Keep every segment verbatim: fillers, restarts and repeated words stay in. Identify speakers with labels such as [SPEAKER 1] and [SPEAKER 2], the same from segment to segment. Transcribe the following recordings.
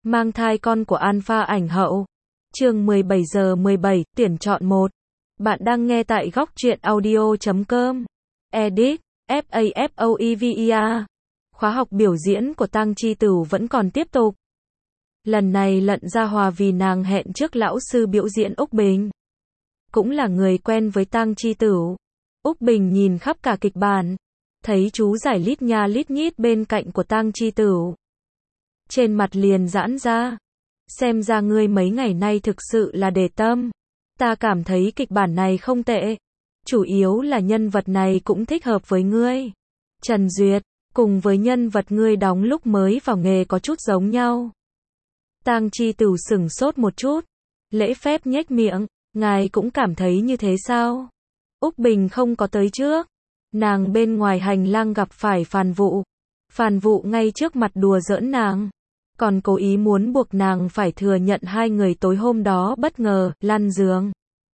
[SPEAKER 1] Mang thai con của Alpha ảnh hậu. Chương mười bảy giờ mười bảy, tuyển chọn một. Bạn đang nghe tại góc truyện audio chấm com. Edit, F A F O E V E R. Khóa học biểu diễn của Tang Chi Tửu vẫn còn tiếp tục. Lần này Lận Gia Hòa vì nàng hẹn trước lão sư biểu diễn Úc Bình. Cũng là người quen với Tang Chi Tửu. Úc Bình nhìn khắp cả kịch bản. Thấy chú giải lít nha lít nhít bên cạnh của Tang Chi Tửu. Trên mặt liền giãn ra. Xem ra ngươi mấy ngày nay thực sự là để tâm. Ta cảm thấy kịch bản này không tệ. Chủ yếu là nhân vật này cũng thích hợp với ngươi. Trần Duyệt, cùng với nhân vật ngươi đóng lúc mới vào nghề có chút giống nhau. Tang Chi Tửu sửng sốt một chút. Lễ phép nhếch miệng, ngài cũng cảm thấy như thế sao? Úc Bình không có tới trước. Nàng bên ngoài hành lang gặp phải Phàn Vụ. Phàn Vụ ngay trước mặt đùa giỡn nàng. Còn cố ý muốn buộc nàng phải thừa nhận hai người tối hôm đó bất ngờ lăn giường.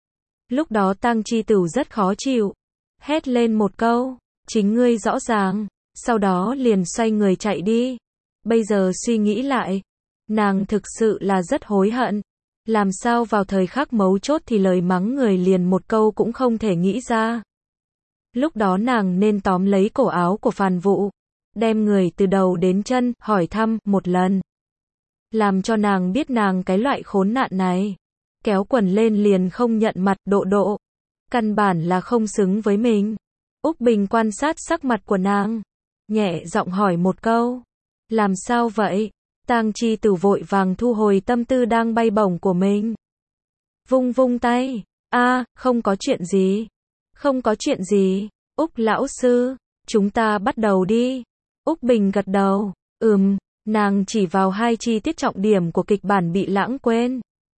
[SPEAKER 1] Lúc đó Tang Chi Tửu rất khó chịu. Hét lên một câu, chính ngươi rõ ràng. Sau đó liền xoay người chạy đi. Bây giờ suy nghĩ lại, nàng thực sự là rất hối hận. Làm sao vào thời khắc mấu chốt thì lời mắng người liền một câu cũng không thể nghĩ ra. Lúc đó nàng nên tóm lấy cổ áo của Phàn Vụ, đem người từ đầu đến chân hỏi thăm một lần. Làm cho nàng biết nàng cái loại khốn nạn này. Kéo quần lên liền không nhận mặt độ độ. Căn bản là không xứng với mình. Úc Bình quan sát sắc mặt của nàng. Nhẹ giọng hỏi một câu. Làm sao vậy? Tang Chi Tửu vội vàng thu hồi tâm tư đang bay bổng của mình. Vung vung tay. A, không có chuyện gì. Không có chuyện gì. Úc lão sư, chúng ta bắt đầu đi. Úc Bình gật đầu. Ừm. Nàng chỉ vào hai chi tiết trọng điểm của kịch bản bị lãng quên.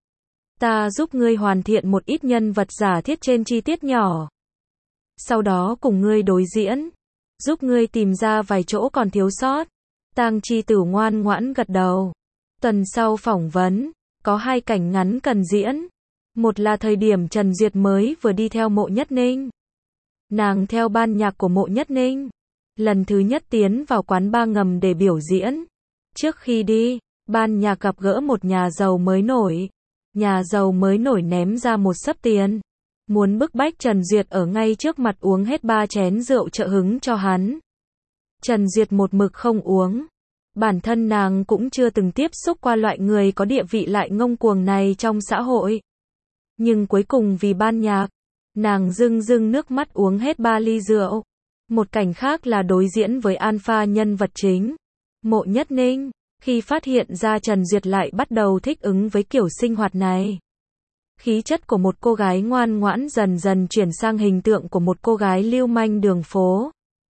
[SPEAKER 1] Ta giúp ngươi hoàn thiện một ít nhân vật giả thiết trên chi tiết nhỏ. Sau đó cùng ngươi đối diễn. Giúp ngươi tìm ra vài chỗ còn thiếu sót. Tang Chi Tửu ngoan ngoãn gật đầu. Tuần sau phỏng vấn, có hai cảnh ngắn cần diễn. Một là thời điểm Trần Duyệt mới vừa đi theo Mộ Nhất Ninh. Nàng theo ban nhạc của Mộ Nhất Ninh. Lần thứ nhất tiến vào quán bar ngầm để biểu diễn. Trước khi đi, ban nhạc gặp gỡ một nhà giàu mới nổi. Nhà giàu mới nổi ném ra một xấp tiền. Muốn bức bách Trần Duyệt ở ngay trước mặt uống hết ba chén rượu trợ hứng cho hắn. Trần Duyệt một mực không uống. Bản thân nàng cũng chưa từng tiếp xúc qua loại người có địa vị lại ngông cuồng này trong xã hội. Nhưng cuối cùng vì ban nhạc, nàng rưng rưng nước mắt uống hết ba ly rượu. Một cảnh khác là đối diễn với Alpha nhân vật chính. Mộ Nhất Ninh, khi phát hiện ra Trần Duyệt lại bắt đầu thích ứng với kiểu sinh hoạt này. Khí chất của một cô gái ngoan ngoãn dần dần chuyển sang hình tượng của một cô gái lưu manh đường phố.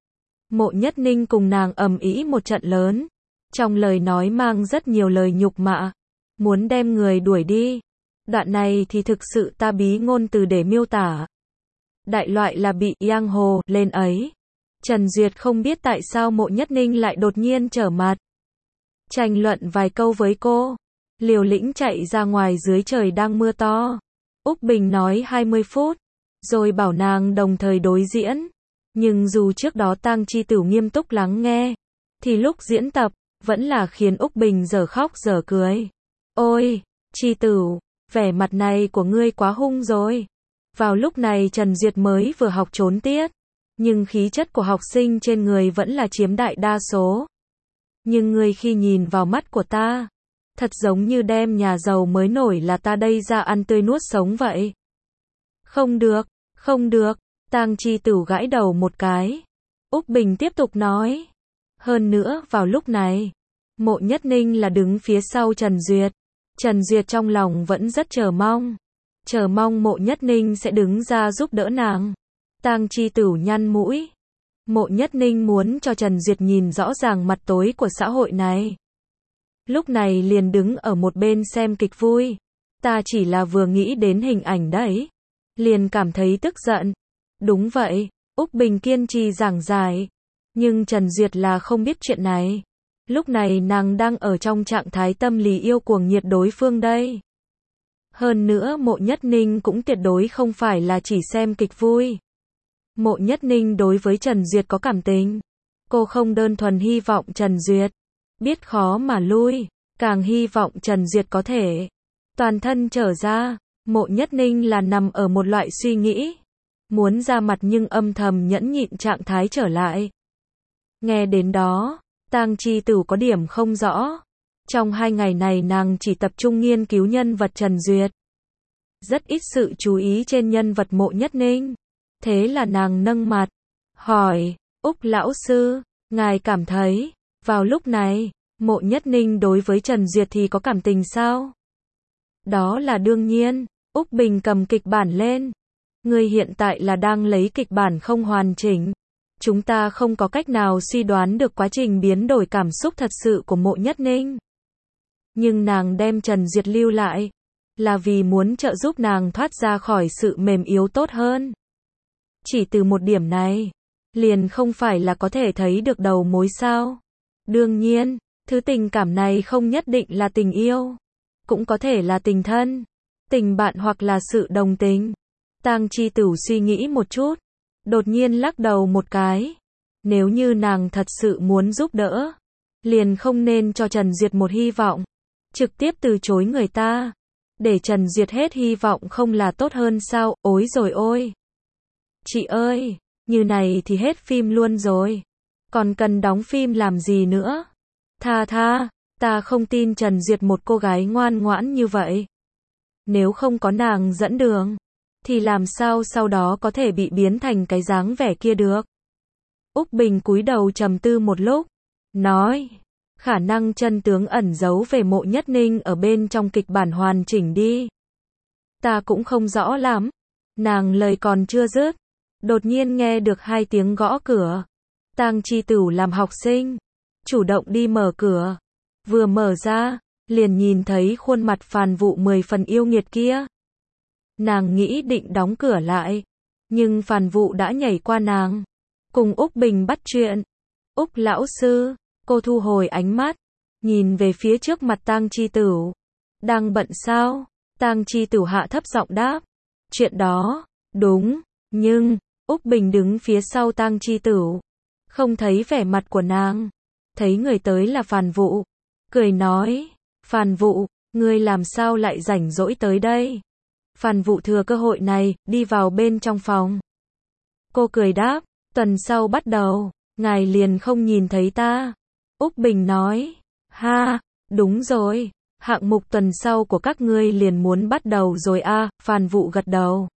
[SPEAKER 1] Mộ Nhất Ninh cùng nàng ầm ĩ một trận lớn. Trong lời nói mang rất nhiều lời nhục mạ. Muốn đem người đuổi đi. Đoạn này thì thực sự ta bí ngôn từ để miêu tả. Đại loại là bị giang hồ lên ấy. Trần Duyệt không biết tại sao Mộ Nhất Ninh lại đột nhiên trở mặt. Tranh luận vài câu với cô. Liều lĩnh chạy ra ngoài dưới trời đang mưa to. Úc Bình nói hai mươi phút. Rồi bảo nàng đồng thời đối diễn. Nhưng dù trước đó Tang Chi Tửu nghiêm túc lắng nghe. Thì lúc diễn tập, vẫn là khiến Úc Bình dở khóc dở cười. Ôi, Chi Tửu, vẻ mặt này của ngươi quá hung rồi. Vào lúc này Trần Duyệt mới vừa học trốn tiết. Nhưng khí chất của học sinh trên người vẫn là chiếm đại đa số. Nhưng ngươi khi nhìn vào mắt của ta, thật giống như đem nhà giàu mới nổi là ta đây ra ăn tươi nuốt sống vậy. Không được, không được, Tang Chi Tửu gãi đầu một cái. Úc Bình tiếp tục nói. Hơn nữa vào lúc này, Mộ Nhất Ninh là đứng phía sau Trần Duyệt. Trần Duyệt trong lòng vẫn rất chờ mong. Chờ mong Mộ Nhất Ninh sẽ đứng ra giúp đỡ nàng. Tang Chi Tửu nhăn mũi. Mộ Nhất Ninh muốn cho Trần Duyệt nhìn rõ ràng mặt tối của xã hội này. Lúc này liền đứng ở một bên xem kịch vui. Ta chỉ là vừa nghĩ đến hình ảnh đấy. Liền cảm thấy tức giận. Đúng vậy, Úc Bình kiên trì giảng giải. Nhưng Trần Duyệt là không biết chuyện này. Lúc này nàng đang ở trong trạng thái tâm lý yêu cuồng nhiệt đối phương đây. Hơn nữa Mộ Nhất Ninh cũng tuyệt đối không phải là chỉ xem kịch vui. Mộ Nhất Ninh đối với Trần Duyệt có cảm tình. Cô không đơn thuần hy vọng Trần Duyệt biết khó mà lui, càng hy vọng Trần Duyệt có thể toàn thân trở ra. Mộ Nhất Ninh là nằm ở một loại suy nghĩ, muốn ra mặt nhưng âm thầm nhẫn nhịn trạng thái trở lại. Nghe đến đó, Tang Chi Tử có điểm không rõ. Trong hai ngày này nàng chỉ tập trung nghiên cứu nhân vật Trần Duyệt, rất ít sự chú ý trên nhân vật Mộ Nhất Ninh. Thế là nàng nâng mặt, hỏi, Úc lão sư, ngài cảm thấy, vào lúc này, Mộ Nhất Ninh đối với Trần Duyệt thì có cảm tình sao? Đó là đương nhiên. Úc Bình cầm kịch bản lên. Ngươi hiện tại là đang lấy kịch bản không hoàn chỉnh. Chúng ta không có cách nào suy đoán được quá trình biến đổi cảm xúc thật sự của Mộ Nhất Ninh. Nhưng nàng đem Trần Duyệt lưu lại, là vì muốn trợ giúp nàng thoát ra khỏi sự mềm yếu tốt hơn. Chỉ từ một điểm này, liền không phải là có thể thấy được đầu mối sao. Đương nhiên, thứ tình cảm này không nhất định là tình yêu, cũng có thể là tình thân, tình bạn hoặc là sự đồng tình. Tang Chi Tử suy nghĩ một chút, đột nhiên lắc đầu một cái. Nếu như nàng thật sự muốn giúp đỡ, liền không nên cho Trần Duyệt một hy vọng, trực tiếp từ chối người ta, để Trần Duyệt hết hy vọng không là tốt hơn sao? Ối rồi ôi! Chị ơi, như này thì hết phim luôn rồi. Còn cần đóng phim làm gì nữa? Tha tha, ta không tin Trần Duyệt một cô gái ngoan ngoãn như vậy. Nếu không có nàng dẫn đường, thì làm sao sau đó có thể bị biến thành cái dáng vẻ kia được? Úc Bình cúi đầu trầm tư một lúc, nói, khả năng chân tướng ẩn giấu về Mộ Nhất Ninh ở bên trong kịch bản hoàn chỉnh đi. Ta cũng không rõ lắm. Nàng lời còn chưa dứt, đột nhiên nghe được hai tiếng gõ cửa. Tang Chi Tử làm học sinh, chủ động đi mở cửa. Vừa mở ra, liền nhìn thấy khuôn mặt Phàn Vụ mười phần yêu nghiệt kia. Nàng nghĩ định đóng cửa lại, nhưng Phàn Vụ đã nhảy qua nàng, cùng Úc Bình bắt chuyện. Úc lão sư, cô thu hồi ánh mắt, nhìn về phía trước mặt Tang Chi Tử. Đang bận sao? Tang Chi Tử hạ thấp giọng đáp. Chuyện đó, đúng, nhưng, Úc Bình đứng phía sau Tang Chi Tử, không thấy vẻ mặt của nàng, thấy người tới là Phàn Vụ, cười nói, Phàn Vụ, ngươi làm sao lại rảnh rỗi tới đây? Phàn Vụ thừa cơ hội này, đi vào bên trong phòng. Cô cười đáp, tuần sau bắt đầu, ngài liền không nhìn thấy ta. Úc Bình nói, ha, đúng rồi, hạng mục tuần sau của các ngươi liền muốn bắt đầu rồi a. À, Phàn Vụ gật đầu.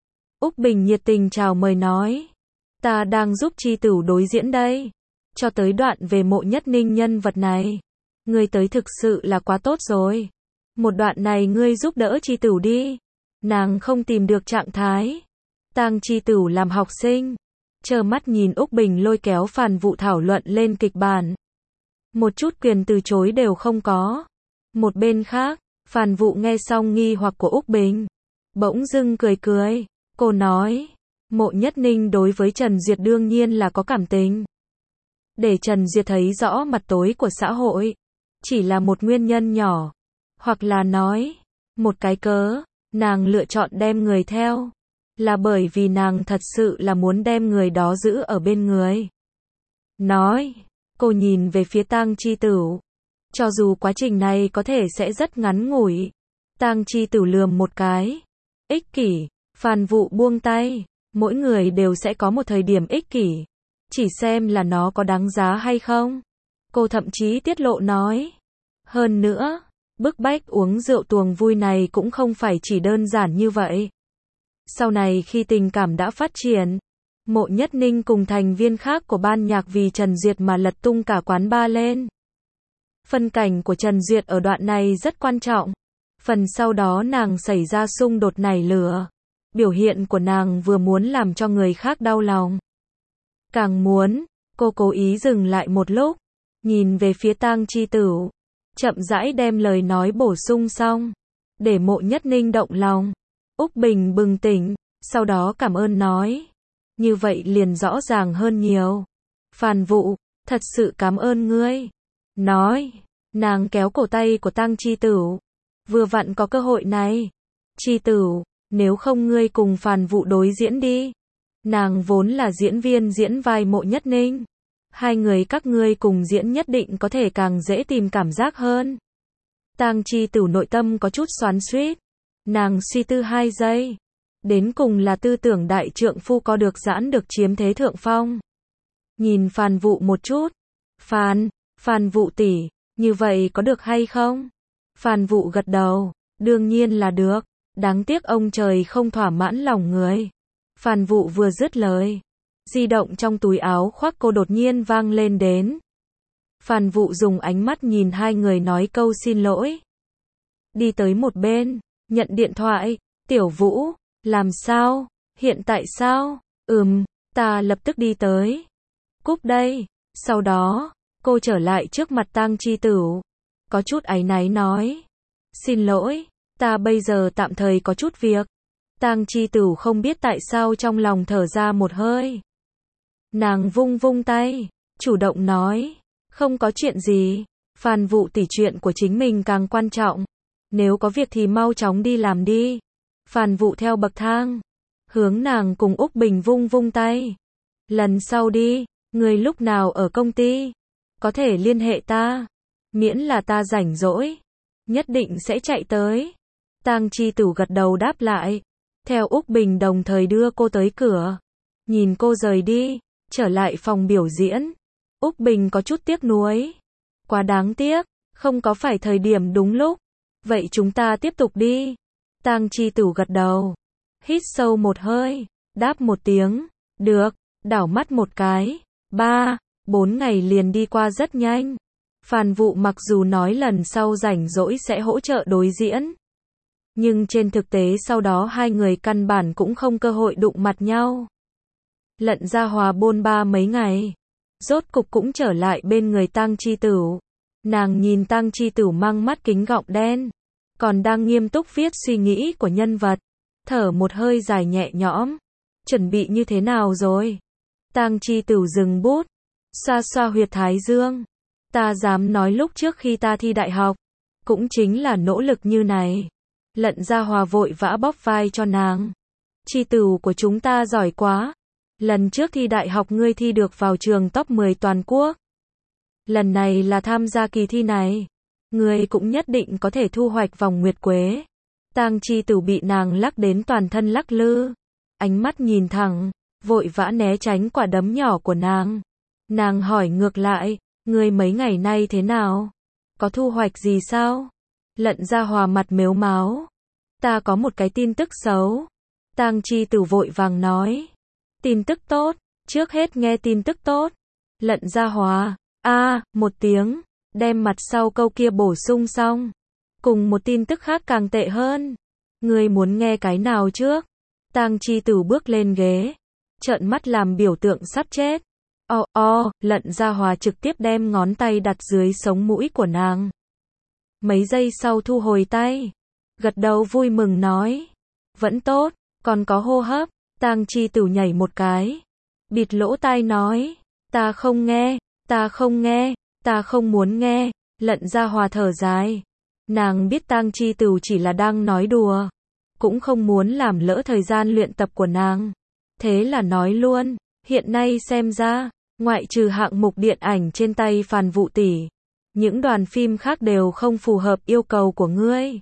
[SPEAKER 1] Úc Bình nhiệt tình chào mời nói, ta đang giúp Chi Tử đối diễn đây. Cho tới đoạn về Mộ Nhất Ninh nhân vật này, ngươi tới thực sự là quá tốt rồi. Một đoạn này ngươi giúp đỡ Chi Tử đi. Nàng không tìm được trạng thái. Tang Chi Tử làm học sinh, trơ mắt nhìn Úc Bình lôi kéo Phàn Vụ thảo luận lên kịch bản. Một chút quyền từ chối đều không có. Một bên khác, Phàn Vụ nghe xong nghi hoặc của Úc Bình, bỗng dưng cười cười. Cô nói, Mộ Nhất Ninh đối với Trần Duyệt đương nhiên là có cảm tình. Để Trần Duyệt thấy rõ mặt tối của xã hội, chỉ là một nguyên nhân nhỏ. Hoặc là nói, một cái cớ, nàng lựa chọn đem người theo, là bởi vì nàng thật sự là muốn đem người đó giữ ở bên người. Nói, cô nhìn về phía Tang Chi Tử. Cho dù quá trình này có thể sẽ rất ngắn ngủi. Tang Chi Tử lườm một cái. Ích kỷ. Phàn Vụ buông tay. Mỗi người đều sẽ có một thời điểm ích kỷ. Chỉ xem là nó có đáng giá hay không. Cô thậm chí tiết lộ nói. Hơn nữa, bức bách uống rượu tuồng vui này cũng không phải chỉ đơn giản như vậy. Sau này khi tình cảm đã phát triển, Mộ Nhất Ninh cùng thành viên khác của ban nhạc vì Trần Duyệt mà lật tung cả quán bar lên. Phân cảnh của Trần Duyệt ở đoạn này rất quan trọng. Phần sau đó nàng xảy ra xung đột nảy lửa. Biểu hiện của nàng vừa muốn làm cho người khác đau lòng, càng muốn, cô cố ý dừng lại một lúc, nhìn về phía Tang Chi Tử, chậm rãi đem lời nói bổ sung xong, để Mộ Nhất Ninh động lòng. Úc Bình bừng tỉnh, sau đó cảm ơn nói, như vậy liền rõ ràng hơn nhiều. Phàn Vụ, thật sự cảm ơn ngươi. Nói, nàng kéo cổ tay của Tang Chi Tử, vừa vặn có cơ hội này. Chi Tử, nếu không ngươi cùng Phàn Vụ đối diễn đi. Nàng vốn là diễn viên diễn vai Mộ Nhất Ninh. Hai người các ngươi cùng diễn nhất định có thể càng dễ tìm cảm giác hơn. Tang Chi Tửu nội tâm có chút xoắn xuýt. Nàng suy tư hai giây. Đến cùng là tư tưởng đại trượng phu có được giãn được chiếm thế thượng phong. Nhìn Phàn Vụ một chút. Phàn, Phàn Vụ tỷ, như vậy có được hay không? Phàn Vụ gật đầu. Đương nhiên là được. Đáng tiếc ông trời không thỏa mãn lòng người. Phàn Vụ vừa dứt lời. Di động trong túi áo khoác cô đột nhiên vang lên đến. Phàn Vụ dùng ánh mắt nhìn hai người nói câu xin lỗi. Đi tới một bên, nhận điện thoại. Tiểu Vũ, làm sao? Hiện tại sao? Ừm, ta lập tức đi tới. Cúp đây. Sau đó, cô trở lại trước mặt Tang Chi Tửu. Có chút áy náy nói. Xin lỗi, ta bây giờ tạm thời có chút việc. Tang Chi Tửu không biết tại sao trong lòng thở ra một hơi. Nàng vung vung tay, chủ động nói. Không có chuyện gì. Phàn Vụ tỷ chuyện của chính mình càng quan trọng. Nếu có việc thì mau chóng đi làm đi. Phàn Vụ theo bậc thang. Hướng nàng cùng Úc Bình vung vung tay. Lần sau đi, người lúc nào ở công ty. Có thể liên hệ ta. Miễn là ta rảnh rỗi. Nhất định sẽ chạy tới. Tang Chi Tửu gật đầu đáp lại. Theo Úc Bình đồng thời đưa cô tới cửa. Nhìn cô rời đi. Trở lại phòng biểu diễn. Úc Bình có chút tiếc nuối. Quá đáng tiếc. Không có phải thời điểm đúng lúc. Vậy chúng ta tiếp tục đi. Tang Chi Tửu gật đầu. Hít sâu một hơi. Đáp một tiếng. Được. Đảo mắt một cái. Ba, bốn ngày liền đi qua rất nhanh. Phàn Vụ mặc dù nói lần sau rảnh rỗi sẽ hỗ trợ đối diễn. Nhưng trên thực tế sau đó hai người căn bản cũng không cơ hội đụng mặt nhau. Lận Gia Hòa bôn ba mấy ngày. Rốt cục cũng trở lại bên người Tang Chi Tửu. Nàng nhìn Tang Chi Tửu mang mắt kính gọng đen. Còn đang nghiêm túc viết suy nghĩ của nhân vật. Thở một hơi dài nhẹ nhõm. Chuẩn bị như thế nào rồi? Tang Chi Tửu dừng bút. Xoa xoa huyệt thái dương. Ta dám nói lúc trước khi ta thi đại học. Cũng chính là nỗ lực như này. Lận Gia Hòa vội vã bóp vai cho nàng. Chi Tửu của chúng ta giỏi quá. Lần trước thi đại học ngươi thi được vào trường top mười toàn quốc. Lần này là tham gia kỳ thi này. Ngươi cũng nhất định có thể thu hoạch vòng nguyệt quế. Tang Chi Tửu bị nàng lắc đến toàn thân lắc lư. Ánh mắt nhìn thẳng. Vội vã né tránh quả đấm nhỏ của nàng. Nàng hỏi ngược lại. Ngươi mấy ngày nay thế nào? Có thu hoạch gì sao? Lận Gia Hòa mặt mếu máo. Ta có một cái tin tức xấu. Tang Chi Tửu vội vàng nói. Tin tức tốt. Trước hết nghe tin tức tốt. Lận Gia Hòa. A, à, một tiếng. Đem mặt sau câu kia bổ sung xong. Cùng một tin tức khác càng tệ hơn. Ngươi muốn nghe cái nào trước? Tang Chi Tửu bước lên ghế. Trợn mắt làm biểu tượng sắp chết. O, o, Lận Gia Hòa trực tiếp đem ngón tay đặt dưới sống mũi của nàng. Mấy giây sau thu hồi tay. Gật đầu vui mừng nói. Vẫn tốt, còn có hô hấp. Tang Chi Tửu nhảy một cái. Bịt lỗ tai nói. Ta không nghe, ta không nghe, ta không muốn nghe. Lận Gia Hòa thở dài. Nàng biết Tang Chi Tửu chỉ là đang nói đùa. Cũng không muốn làm lỡ thời gian luyện tập của nàng. Thế là nói luôn. Hiện nay xem ra, ngoại trừ hạng mục điện ảnh trên tay Phàn Vụ tỷ, những đoàn phim khác đều không phù hợp yêu cầu của ngươi.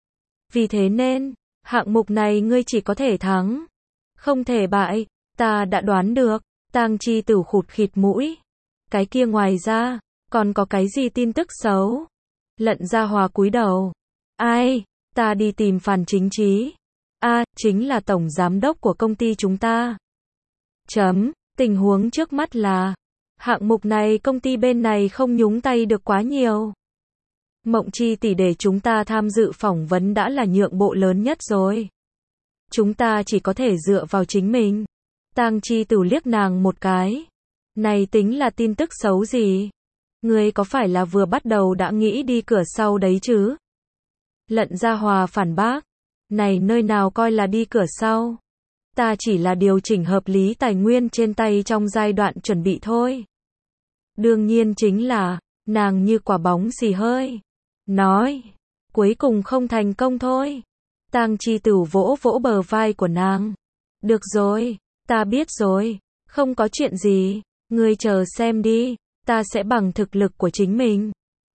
[SPEAKER 1] Vì thế nên, hạng mục này ngươi chỉ có thể thắng. Không thể bại, ta đã đoán được. Tang Chi Tửu khụt khịt mũi. Cái kia ngoài ra, còn có cái gì tin tức xấu? Lận Gia Hòa cúi đầu. Ai? Ta đi tìm Phàn Chính Trí. A, à, chính là tổng giám đốc của công ty chúng ta. Chấm, tình huống trước mắt là, hạng mục này công ty bên này không nhúng tay được quá nhiều. Mộng Chi tỷ để chúng ta tham dự phỏng vấn đã là nhượng bộ lớn nhất rồi. Chúng ta chỉ có thể dựa vào chính mình. Tang Chi Tửu liếc nàng một cái. Này tính là tin tức xấu gì? Ngươi có phải là vừa bắt đầu đã nghĩ đi cửa sau đấy chứ? Lận Gia Hòa phản bác. Này nơi nào coi là đi cửa sau? Ta chỉ là điều chỉnh hợp lý tài nguyên trên tay trong giai đoạn chuẩn bị thôi. Đương nhiên chính là, nàng như quả bóng xì hơi. Nói, cuối cùng không thành công thôi. Tang Chi Tửu vỗ vỗ bờ vai của nàng. Được rồi, ta biết rồi, không có chuyện gì, ngươi chờ xem đi, ta sẽ bằng thực lực của chính mình,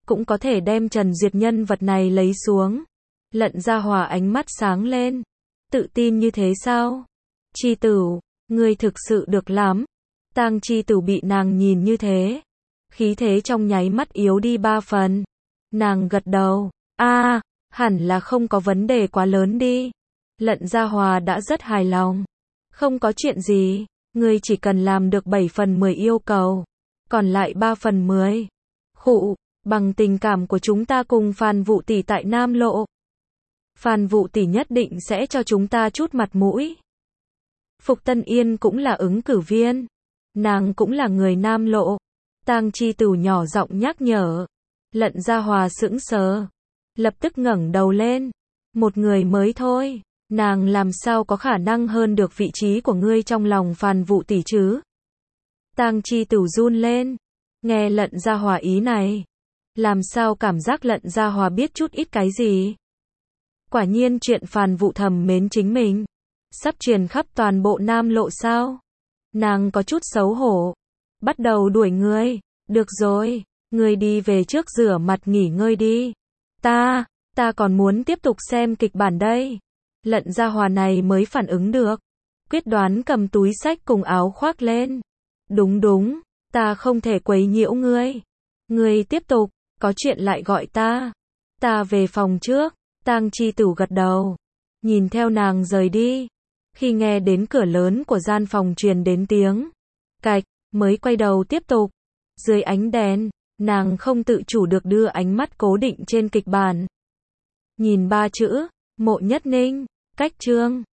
[SPEAKER 1] cũng có thể đem Trần Duyệt nhân vật này lấy xuống. Lận Gia Hòa ánh mắt sáng lên. Tự tin như thế sao? Chi Tửu, ngươi thực sự được lắm. Tang Chi Tửu bị nàng nhìn như thế, khí thế trong nháy mắt yếu đi ba phần. Nàng gật đầu, a, hẳn là không có vấn đề quá lớn đi. Lận Gia Hòa đã rất hài lòng. Không có chuyện gì, ngươi chỉ cần làm được bảy phần mười yêu cầu, còn lại ba phần mười. Khụ, bằng tình cảm của chúng ta cùng Phan Vũ tỷ tại Nam Lộ, Phan Vũ tỷ nhất định sẽ cho chúng ta chút mặt mũi. Phục Tân Yên cũng là ứng cử viên, nàng cũng là người Nam Lộ. Tang Chi Tửu nhỏ giọng nhắc nhở. Lận Gia Hòa sững sờ, lập tức ngẩng đầu lên. Một người mới thôi, nàng làm sao có khả năng hơn được vị trí của ngươi trong lòng Phan Vũ tỷ chứ? Tang Chi Tửu run lên, nghe Lận Gia Hòa ý này, làm sao cảm giác Lận Gia Hòa biết chút ít cái gì? Quả nhiên chuyện Phan Vũ thầm mến chính mình sắp truyền khắp toàn bộ Nam Lộ sao? Nàng có chút xấu hổ, bắt đầu đuổi ngươi. Được rồi, ngươi đi về trước rửa mặt nghỉ ngơi đi. Ta, ta còn muốn tiếp tục xem kịch bản đây. Lận Gia Hòa này mới phản ứng được, quyết đoán cầm túi xách cùng áo khoác lên. Đúng đúng, ta không thể quấy nhiễu ngươi. Ngươi tiếp tục, có chuyện lại gọi ta. Ta về phòng trước. Tang Chi Tửu gật đầu, nhìn theo nàng rời đi. Khi nghe đến cửa lớn của gian phòng truyền đến tiếng cạch, mới quay đầu tiếp tục. Dưới ánh đèn, nàng không tự chủ được đưa ánh mắt cố định trên kịch bản. Nhìn ba chữ, Mộ Nhất Ninh, cách chương.